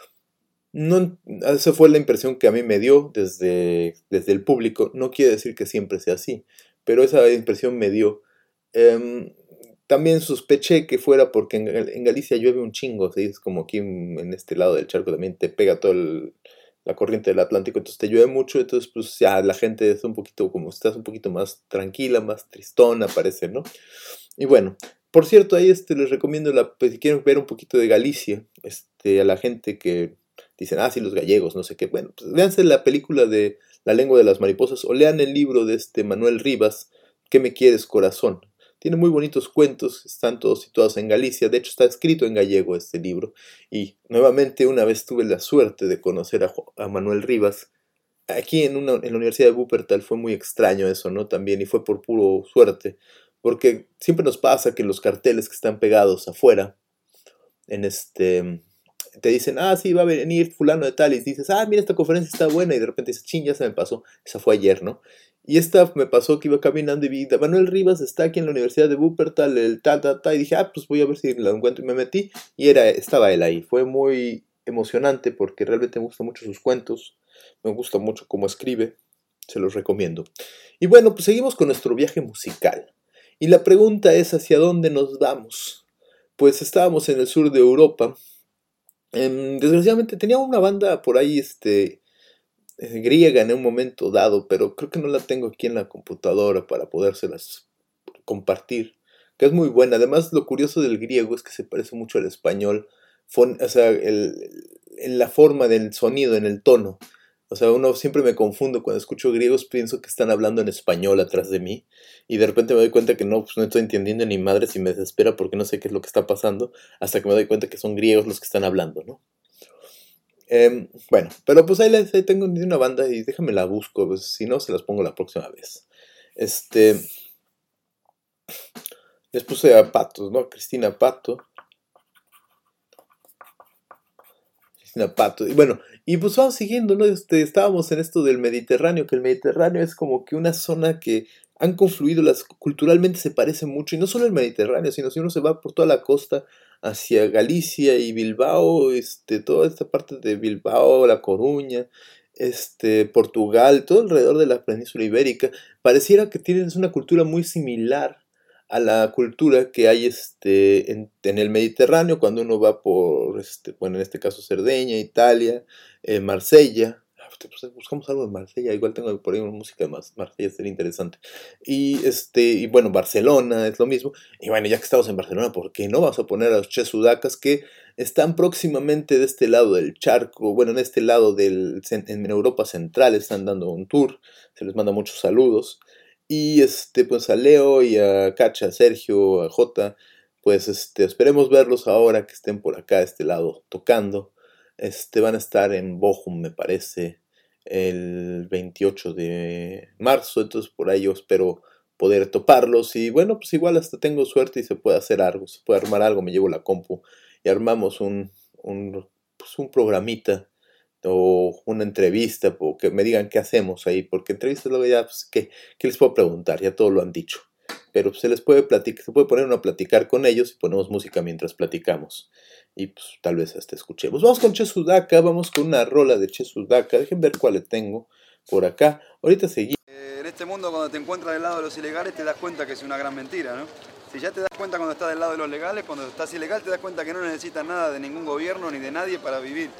No, esa fue la impresión que a mí me dio desde, desde el público. No quiere decir que siempre sea así, pero esa impresión me dio. Em, También sospeché que fuera porque en, Gal- en Galicia llueve un chingo, ¿sí? Es como aquí en, en este lado del charco también te pega toda la corriente del Atlántico, entonces te llueve mucho, entonces pues ya la gente es un poquito, como estás un poquito más tranquila, más tristona, parece, ¿no? Y bueno, por cierto, ahí este, les recomiendo, la, pues, si quieren ver un poquito de Galicia, este, a la gente que dicen, ah, sí, los gallegos, no sé qué, bueno, pues véanse la película de La lengua de las mariposas o lean el libro de este Manuel Rivas, ¿Qué me quieres, corazón? Tiene muy bonitos cuentos, están todos situados en Galicia, de hecho está escrito en gallego este libro, y nuevamente una vez tuve la suerte de conocer a, Jo- a Manuel Rivas, aquí en, una, en la Universidad de Wuppertal. Fue muy extraño eso, ¿no? También, y fue por puro suerte, porque siempre nos pasa que los carteles que están pegados afuera, en este, te dicen, ah, sí, va a venir fulano de tal, y dices, ah, mira, esta conferencia está buena, y de repente dices, ching, ya se me pasó, esa fue ayer, ¿no? Y esta me pasó que iba caminando y vi, Manuel Rivas está aquí en la Universidad de Wuppertal, el ta, ta, ta, y dije, ah, pues voy a ver si lo encuentro, y me metí, y era, estaba él ahí. Fue muy emocionante porque realmente me gustan mucho sus cuentos, me gusta mucho cómo escribe, se los recomiendo. Y bueno, pues seguimos con nuestro viaje musical. Y la pregunta es, ¿hacia dónde nos vamos? Pues estábamos en el sur de Europa. Em, desgraciadamente tenía una banda por ahí, este, eh, griega en un momento dado, pero creo que no la tengo aquí en la computadora para podérselas compartir, que es muy buena. Además, lo curioso del griego es que se parece mucho al español, fon- o sea, el- en la forma del sonido, en el tono. O sea, uno siempre me confundo cuando escucho griegos, pienso que están hablando en español atrás de mí, y de repente me doy cuenta que no, pues no estoy entendiendo ni madres y me desespera porque no sé qué es lo que está pasando, hasta que me doy cuenta que son griegos los que están hablando, ¿no? Em, bueno, pero pues ahí, les, ahí tengo una banda y déjame la busco, pues, si no se las pongo la próxima vez. Este, les puse a Patos, ¿no? A Cristina Pato. Cristina Pato. Y bueno, y pues vamos siguiendo, ¿no? Este, estábamos en esto del Mediterráneo, que el Mediterráneo es como que una zona que han confluido, las, culturalmente se parece mucho, y no solo el Mediterráneo, sino si uno se va por toda la costa hacia Galicia y Bilbao, este, toda esta parte de Bilbao, La Coruña, este, Portugal, todo alrededor de la península ibérica, pareciera que tienen una cultura muy similar a la cultura que hay este, en, en el Mediterráneo cuando uno va por, este, bueno, en este caso Cerdeña, Italia, eh, Marsella. Pues buscamos algo de Marsella, igual tengo por ahí una música de Marsella, sería interesante. Y, este, y bueno, Barcelona es lo mismo. Y bueno, ya que estamos en Barcelona, ¿por qué no? Vamos a poner a los Che Sudacas, que están próximamente de este lado del charco, bueno, en este lado del, en Europa Central, están dando un tour, se les manda muchos saludos. Y este, pues a Leo y a Cacha, a Sergio, a Jota, pues este, esperemos verlos ahora que estén por acá, de este lado, tocando. Este, van a estar en Bochum, me parece, el veintiocho de marzo, entonces por ahí yo espero poder toparlos, y bueno, pues igual hasta tengo suerte y se puede hacer algo, se puede armar algo, me llevo la compu y armamos un, un, pues un programita o una entrevista, o que me digan qué hacemos ahí, porque entrevistas luego ya, pues, ¿qué, qué les puedo preguntar? Ya todo lo han dicho, pero pues, se les puede platicar, se puede poner uno a platicar con ellos y ponemos música mientras platicamos. Y pues tal vez hasta escuchemos. Vamos con Che Sudaca, vamos con una rola de Che Sudaca. Dejen ver cuál le tengo por acá. Ahorita seguimos. En este mundo, cuando te encuentras del lado de los ilegales, te das cuenta que es una gran mentira, ¿no? Si ya te das cuenta cuando estás del lado de los legales, cuando estás ilegal te das cuenta que no necesitas nada de ningún gobierno ni de nadie para vivir.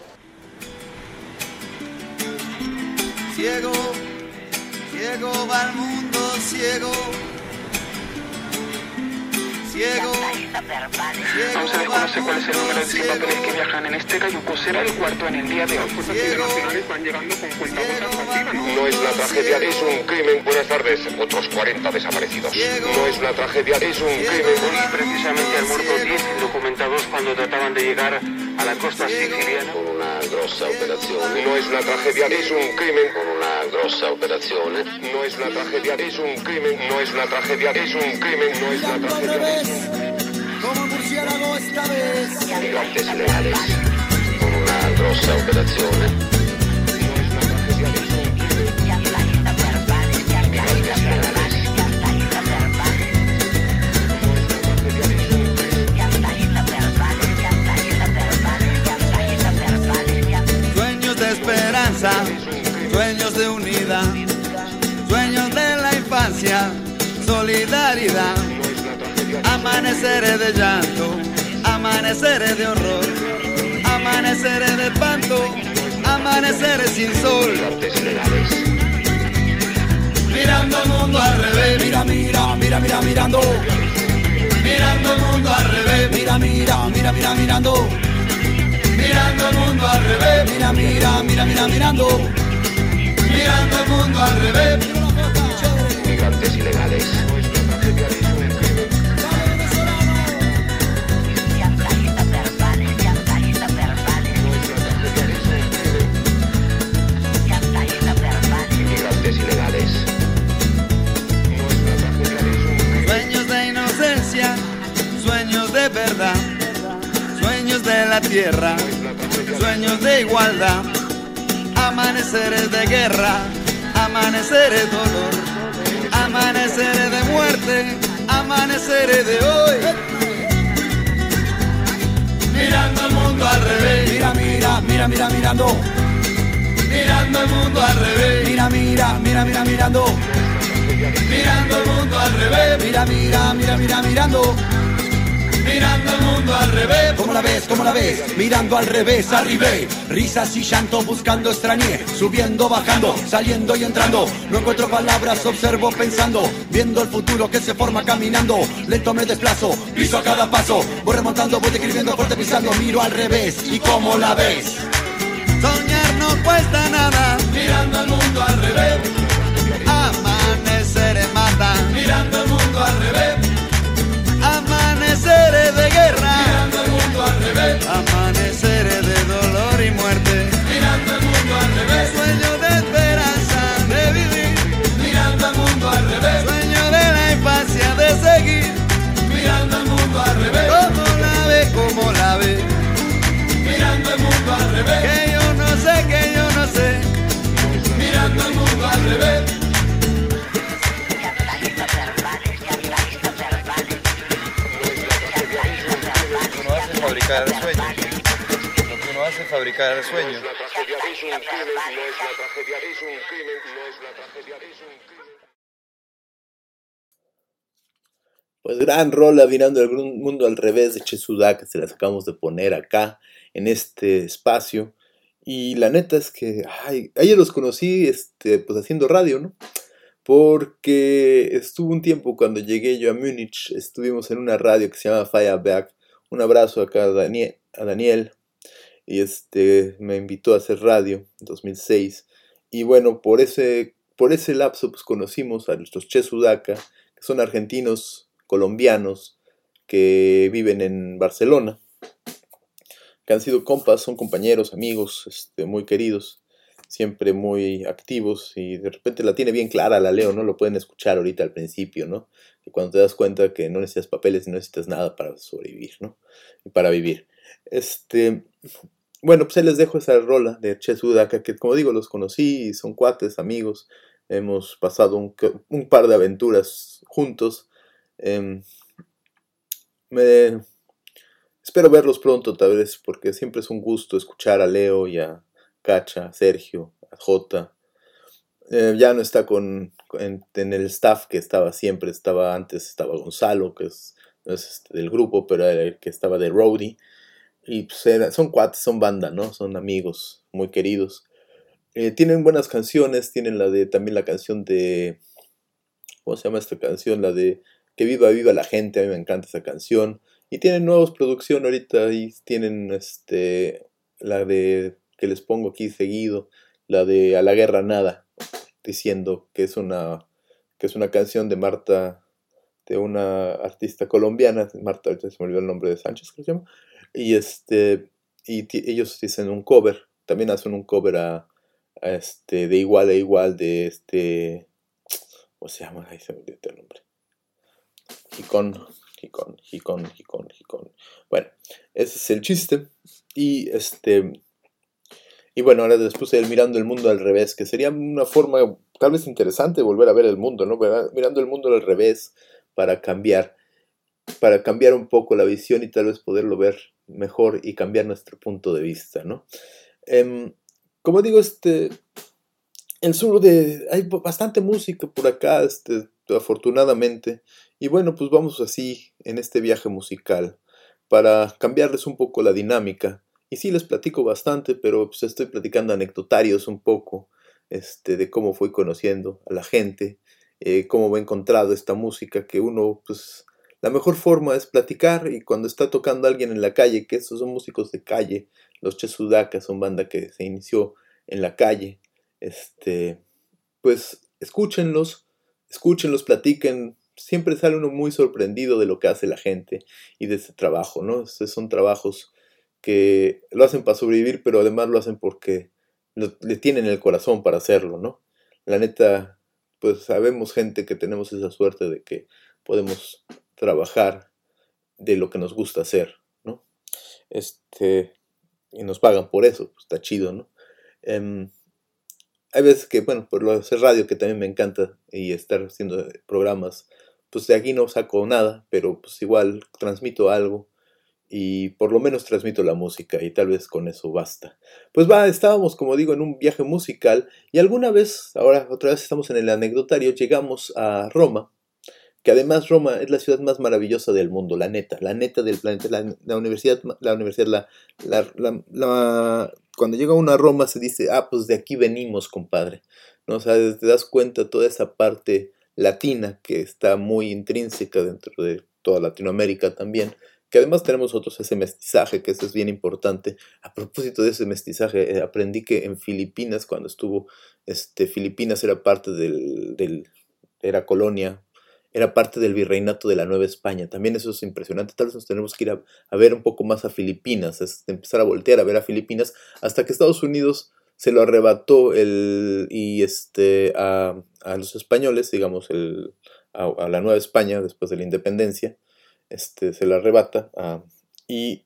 Ciego, ciego va el mundo, ciego. Ciego, Aún se desconoce cuál es el número de cien papeles que viajan en este cayuco. Será el cuarto en el día de hoy. Las fuerzas nacionales van llegando con cuentagotas masivas. No es una tragedia, es un crimen. Buenas tardes, otros cuarenta desaparecidos. No es una tragedia, es un crimen. Hoy precisamente han muerto diez indocumentados cuando trataban de llegar a la costa siciliana. Con una grossa operazione. No es una tragedia, es un crimen. Con una grossa operazione. No es una tragedia, es un crimen. No es una tragedia, es un crimen. No es una tragedia. Como murciélago esta vez. Migrantes ilegales. Con una grossa operazione. Sueños de esperanza, sueños de unidad, sueños de la infancia, solidaridad. Amaneceres de llanto, amaneceres de horror, amaneceres de espanto, amaneceres sin sol. Mirando el mundo al revés, mira, mira, mira, mira, mirando. Mirando el mundo al revés, mira, mira, mira, mira, mirando. Mirando el mundo al revés, mira, mira, mira, mira, mirando. Mirando el mundo al revés. Migrantes ilegales. Ilegales. Sueños de inocencia, sueños de verdad, sueños de la tierra, sueños de igualdad, amaneceres de guerra, amaneceres de dolor, amaneceres de muerte, amaneceres de hoy. Mirando el mundo al revés, mira, mira, mira, mira, mirando. Mirando el mundo al revés, mira, mira, mira, mira, mirando. Mirando el mundo al revés, mira, mira, mira, mira, mirando. Mirando el mundo al revés. ¿Cómo la ves? ¿Cómo la ves? Mirando al revés, arribé. Risas y llanto buscando extrañé. Subiendo, bajando, saliendo y entrando. No encuentro palabras, observo pensando. Viendo el futuro que se forma caminando. Lento me desplazo, piso a cada paso. Voy remontando, voy describiendo, fuerte pisando. Miro al revés, ¿y cómo la ves? Soñar no cuesta nada. Mirando el mundo al revés. Amaneceres matan. Mirando el mundo al revés. Amaneceres de guerra. Mirando el mundo al revés. Amaneceres de dolor y muerte. Mirando el mundo al revés. Sueño de esperanza de vivir. Mirando el mundo al revés. Sueño de la infancia de seguir. Mirando el mundo al revés. ¿Cómo la ve? ¿Cómo la ve? Mirando el mundo al revés. Que yo no sé, que yo no sé. Mirando el mundo al revés. fabricar sueños. Lo que uno hace es fabricar sueños. La tragedia es un crimen, no es la tragedia, es un crimen, no es la tragedia, es un crimen. Pues gran rola, mirando el mundo al revés de Chesudá, que se las acabamos de poner acá, en este espacio. Y la neta es que, ay, ayer los conocí, este, pues haciendo radio, ¿no? Porque estuvo un tiempo cuando llegué yo a Múnich, estuvimos en una radio que se llama Fireberg. Un abrazo acá a Daniel, a Daniel, y este, me invitó a hacer radio en dos mil seis. Y bueno, por ese, por ese lapso pues conocimos a nuestros Che Sudaca, que son argentinos colombianos que viven en Barcelona, que han sido compas, son compañeros, amigos, este, muy queridos, siempre muy activos, y de repente la tiene bien clara la Leo, ¿no? Lo pueden escuchar ahorita al principio, ¿no? Que cuando te das cuenta que no necesitas papeles y no necesitas nada para sobrevivir, ¿no? Y para vivir. Este, bueno, pues ahí les dejo esa rola de Che Sudaca, que como digo, los conocí, son cuates, amigos, hemos pasado un, un par de aventuras juntos. Eh, me... Espero verlos pronto, tal vez, porque siempre es un gusto escuchar a Leo y a Cacha, a Sergio, a Jota. Eh, ya no está con, en, en el staff que estaba siempre, estaba antes, estaba Gonzalo, que es, es este, del grupo, pero era el que estaba de roadie. Y pues era, son cuates, son banda, ¿no? Son amigos muy queridos. Eh, tienen buenas canciones, tienen la de, también la canción de, ¿cómo se llama esta canción? La de Que viva, viva la gente, a mí me encanta esa canción. Y tienen nuevas producciones ahorita, y tienen este, la de, que les pongo aquí seguido, la de A la guerra nada, diciendo que es una, que es una canción de Marta, de una artista colombiana, Marta, ahorita se me olvidó el nombre de Sánchez, ¿cómo se llama? Y este, y t- ellos dicen un cover, también hacen un cover a, a este, de igual a igual, de este, ¿cómo se llama? Ahí se me olvidó el nombre. Hicón, Hicón, Hicón, Hicón, Hicón. Bueno, ese es el chiste. Y este, y bueno, ahora después de ir mirando el mundo al revés, que sería una forma tal vez interesante de volver a ver el mundo, ¿no? ¿Verdad? Mirando el mundo al revés para cambiar, para cambiar un poco la visión y tal vez poderlo ver mejor y cambiar nuestro punto de vista, ¿no? Em, como digo, este, el sur de, hay bastante música por acá, este, afortunadamente, y bueno, pues vamos así en este viaje musical para cambiarles un poco la dinámica. Y sí, les platico bastante, pero pues estoy platicando anecdotarios un poco, este, de cómo fui conociendo a la gente, eh, cómo he encontrado esta música que uno, pues, la mejor forma es platicar, y cuando está tocando a alguien en la calle, que estos son músicos de calle, los Che Sudaca son banda que se inició en la calle, este, pues escúchenlos, escúchenlos, platiquen, siempre sale uno muy sorprendido de lo que hace la gente y de ese trabajo, ¿no? Esos son trabajos que lo hacen para sobrevivir, pero además lo hacen porque lo, le tienen el corazón para hacerlo, ¿no? La neta, pues sabemos gente que tenemos esa suerte de que podemos trabajar de lo que nos gusta hacer, ¿no? Este, y nos pagan por eso, pues está chido, ¿no? Um, hay veces que, bueno, por lo de hacer radio, que también me encanta, y estar haciendo programas, pues de aquí no saco nada, pero pues igual transmito algo, y por lo menos transmito la música, y tal vez con eso basta. Pues va, estábamos, como digo, en un viaje musical, y alguna vez, ahora otra vez estamos en el anecdotario, llegamos a Roma, que además Roma es la ciudad más maravillosa del mundo, la neta, la neta del planeta, la, la universidad, la universidad, la, la, la, la, cuando llega uno a Roma se dice, ah, pues de aquí venimos, compadre, ¿no? O sea, te das cuenta toda esa parte latina que está muy intrínseca dentro de toda Latinoamérica también, que además tenemos nosotros ese mestizaje, que eso es bien importante. A propósito de ese mestizaje, eh, aprendí que en Filipinas, cuando estuvo, este, Filipinas era parte del, del era colonia, era parte del virreinato de la Nueva España. También eso es impresionante. Tal vez nos tenemos que ir a, a ver un poco más a Filipinas, es empezar a voltear a ver a Filipinas, hasta que Estados Unidos se lo arrebató el, y este, a, a los españoles, digamos, el, a, a la Nueva España, después de la independencia, este, se lo arrebata, a, y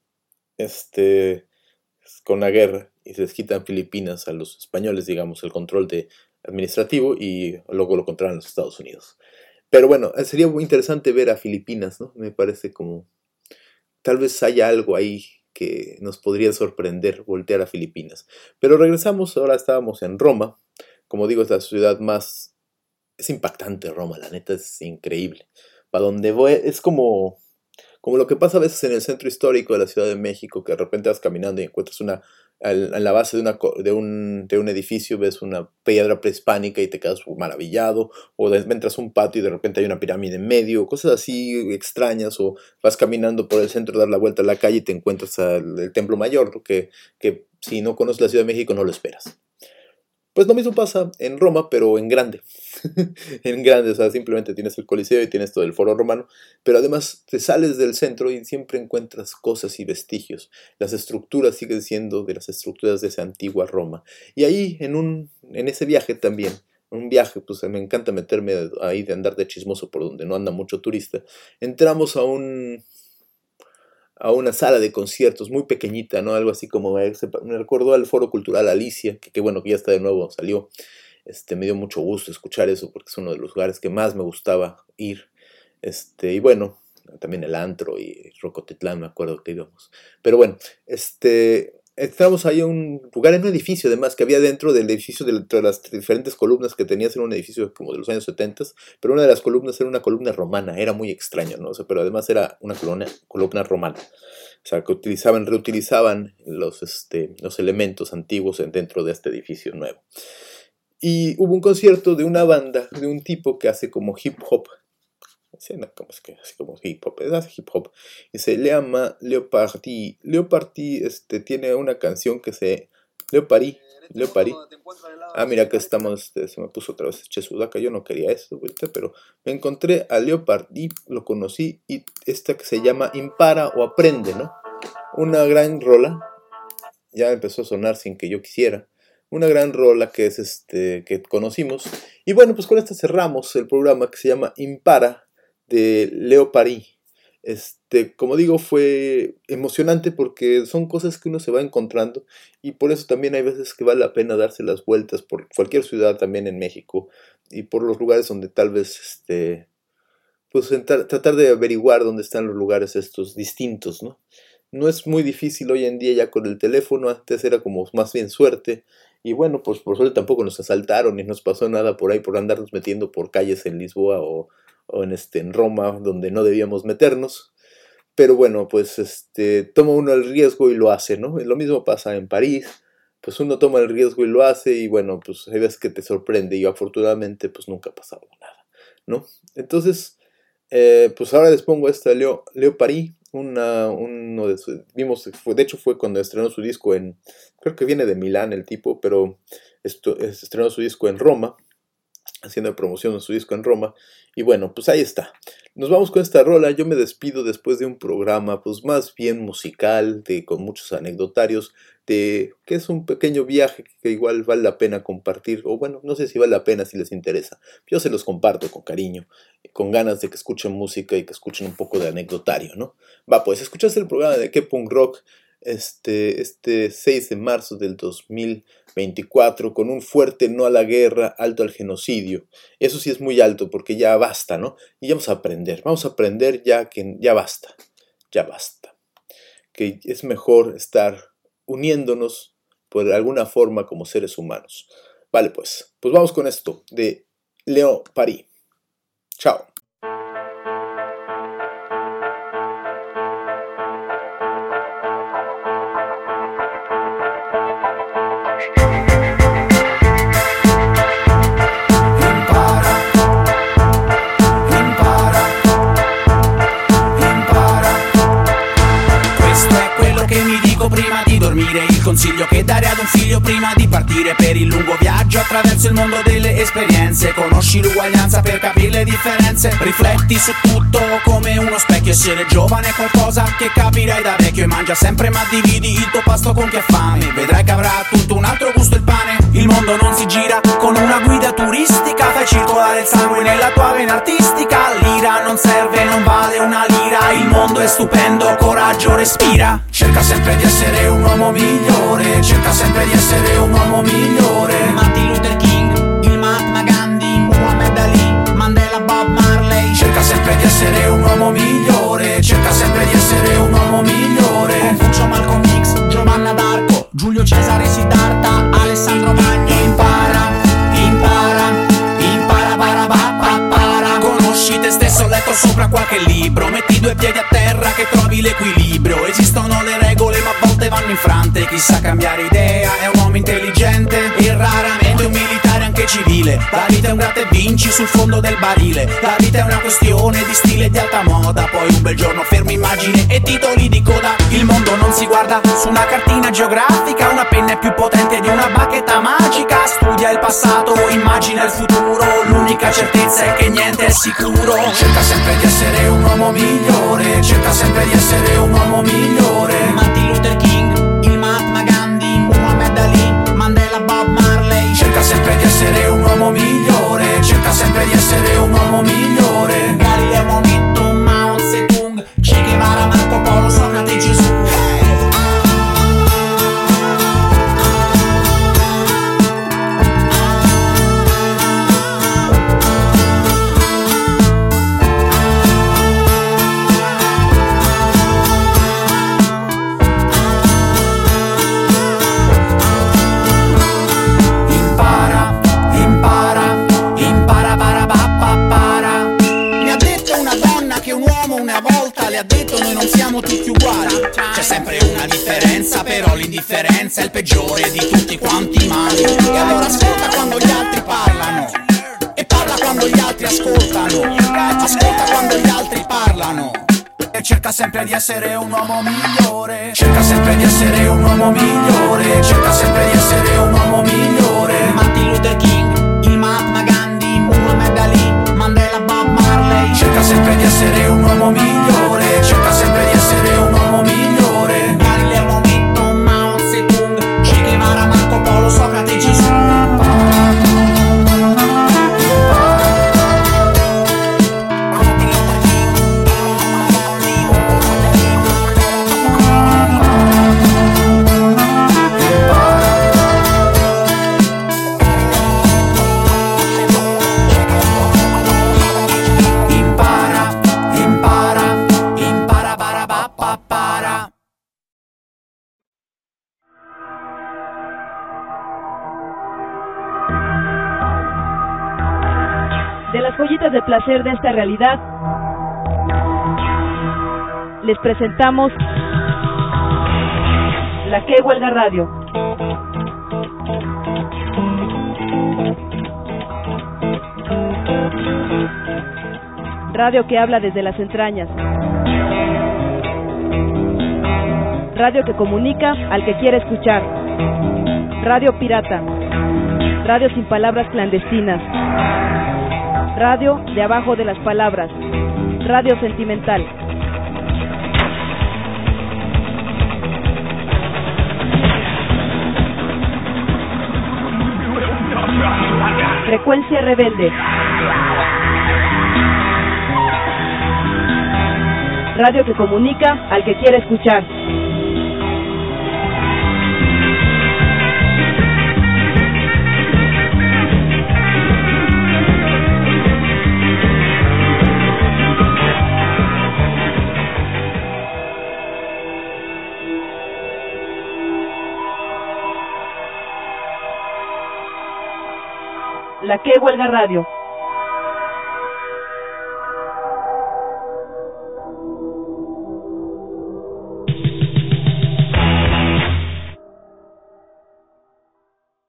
este, con la guerra, y se les quitan Filipinas a los españoles, digamos, el control de, administrativo, y luego lo controlan los Estados Unidos. Pero bueno, sería muy interesante ver a Filipinas, ¿no? Me parece como, tal vez haya algo ahí que nos podría sorprender voltear a Filipinas. Pero regresamos, ahora estábamos en Roma. Como digo, es la ciudad más... Es impactante Roma, la neta es increíble. Para donde voy, es como... Como lo que pasa a veces en el centro histórico de la Ciudad de México, que de repente vas caminando y encuentras una, en la base de, una, de, un, de un edificio, ves una piedra prehispánica y te quedas maravillado, o entras a un patio y de repente hay una pirámide en medio, cosas así extrañas, o vas caminando por el centro, dar la vuelta a la calle y te encuentras al, el Templo Mayor, que, que si no conoces la Ciudad de México no lo esperas. Pues lo mismo pasa en Roma, pero en grande. En grande, o sea, simplemente tienes el Coliseo y tienes todo el Foro Romano, pero además te sales del centro y siempre encuentras cosas y vestigios. Las estructuras siguen siendo de las estructuras de esa antigua Roma. Y ahí, en, un, en ese viaje también, un viaje, pues me encanta meterme ahí de andar de chismoso por donde no anda mucho turista, entramos a un... a una sala de conciertos muy pequeñita, ¿no? Algo así como, me recordó al Foro Cultural Alicia, que, que bueno, que ya está de nuevo, salió. Este, me dio mucho gusto escuchar eso, porque es uno de los lugares que más me gustaba ir. Este, y bueno, también el antro y Rocotitlán, me acuerdo que íbamos. Pero bueno, este... entramos ahí a un lugar, en un edificio además, que había dentro del edificio, de, de las diferentes columnas que tenías, en un edificio como de los años setenta, pero una de las columnas era una columna romana, era muy extraño, ¿no? O sea, pero además era una columna, columna romana, o sea, que utilizaban, reutilizaban los, este, los elementos antiguos dentro de este edificio nuevo. Y hubo un concierto de una banda, de un tipo que hace como hip hop, ¿cómo es que así como hip hop? Es hip hop. Y se llama Leopardi. Leopardi este, tiene una canción que se... Leopardi. Leopardi. Ah, mira, que estamos... Este, se me puso otra vez Chesudaca. Yo no quería eso ahorita, pero me encontré a Leopardi, lo conocí, y esta que se llama Impara o Aprende, ¿no? Una gran rola. Ya empezó a sonar sin que yo quisiera. Una gran rola que es este que conocimos. Y bueno, pues con esta cerramos el programa que se llama Impara, de Leopardi. Este, como digo, fue emocionante porque son cosas que uno se va encontrando, y por eso también hay veces que vale la pena darse las vueltas por cualquier ciudad, también en México, y por los lugares donde tal vez este, pues entrar, tratar de averiguar dónde están los lugares estos distintos, ¿no? No es muy difícil hoy en día ya con el teléfono, antes era como más bien suerte. Y bueno, pues por suerte tampoco nos asaltaron ni nos pasó nada por ahí por andarnos metiendo por calles en Lisboa o o en, este, en Roma, donde no debíamos meternos. Pero bueno, pues este, toma uno el riesgo y lo hace, ¿no? Y lo mismo pasa en París, pues uno toma el riesgo y lo hace, y bueno, pues hay veces que te sorprende, y afortunadamente pues nunca ha pasado nada, ¿no? Entonces, eh, pues ahora les pongo esta Leo, Leopardi, una, uno de sus, vimos, fue, de hecho fue cuando estrenó su disco en, creo que viene de Milán el tipo, pero esto, estrenó su disco en Roma, haciendo promoción de su disco en Roma. Y bueno, pues ahí está. Nos vamos con esta rola. Yo me despido después de un programa pues más bien musical, de, con muchos anecdotarios, de que es un pequeño viaje que igual vale la pena compartir, o bueno, no sé si vale la pena, si les interesa. Yo se los comparto con cariño, con ganas de que escuchen música y que escuchen un poco de anecdotario, ¿no? Va, pues escuchaste el programa de Que Punk Rock este, este seis de marzo del dos mil veinticuatro, con un fuerte no a la guerra, alto al genocidio. Eso sí es muy alto, porque ya basta, ¿no? Y ya vamos a aprender, vamos a aprender ya que ya basta, ya basta. Que es mejor estar uniéndonos por alguna forma como seres humanos. Vale, pues, pues vamos con esto de Leopardi. Chao. Prima di dormire, il consiglio che dare ad un figlio prima di partire per il lungo viaggio attraverso il mondo delle esperienze. Conosci l'uguaglianza per capire le differenze, rifletti su tutto come uno specchio, e se eres giovane è qualcosa che capirai da vecchio. E mangia sempre ma dividi il tuo pasto con chi ha fame, vedrai che avrà tutto un altro gusto il pane. Il mondo non si gira con una guida turistica, fai circolare il sangue nella tua vena artistica. L'ira non serve, non vale una lira, il mondo è stupendo, coraggio respira. Cerca sempre di essere un uomo migliore, cerca sempre di essere un uomo migliore. Martin Luther King, il Mahatma Gandhi, Muhammad Ali, Mandela, Bob Marley. Cerca sempre di essere un uomo migliore, cerca sempre di essere un uomo migliore. Confucio, Malcolm stesso letto sopra qualche libro. Metti due piedi a terra che trovi l'equilibrio. Esistono le regole ma a volte vanno infrante. Chi sa cambiare idea è un uomo intelligente e raramente un militare anche civile. La vita è un gratta e vinci sul fondo del barile. La vita è una questione di stile e di alta moda. Poi un bel giorno fermo immagine e titoli di coda. Il mondo non si guarda su una cartina geografica. Una penna è più potente di una bacchetta magica. Studia il passato, immagina il futuro. L'unica certezza è che niente è sicuro. Cerca sempre di essere un uomo migliore. Cerca sempre di essere un uomo migliore. Martin Luther King, il Mahatma Gandhi, Muhammad Ali, Mandela, Bob Marley. Cerca sempre di essere un uomo migliore. Cerca sempre di essere un uomo migliore. Galileo, Maometto, Mao Zedong, Che Guevara, Marco Polo, Socrate, Gesù. Noi non siamo tutti uguali, c'è sempre una differenza, però l'indifferenza è il peggiore di tutti quanti i mali. E allora ascolta quando gli altri parlano e parla quando gli altri ascoltano. Ascolta quando gli altri parlano e cerca sempre di essere un uomo migliore. Cerca sempre di essere un uomo migliore. Cerca sempre di essere un uomo migliore. Martin Luther King, il Mahatma Gandhi, Muhammad Ali, Mandela, Bob Marley. Cerca sempre di essere un uomo migliore. Cerca sempre di essere un uomo migliore. Galileo, Maometto, Mao Zedong, Che Guevara, Marco Polo, Socrate, Gesù. De las joyitas de placer de esta realidad, les presentamos La Que Huelga Radio. Radio que habla desde las entrañas. Radio que comunica al que quiere escuchar. Radio pirata. Radio sin palabras clandestinas. Radio de abajo de las palabras. Radio sentimental. Frecuencia rebelde. Radio que comunica al que quiere escuchar. La Que Huelga Radio.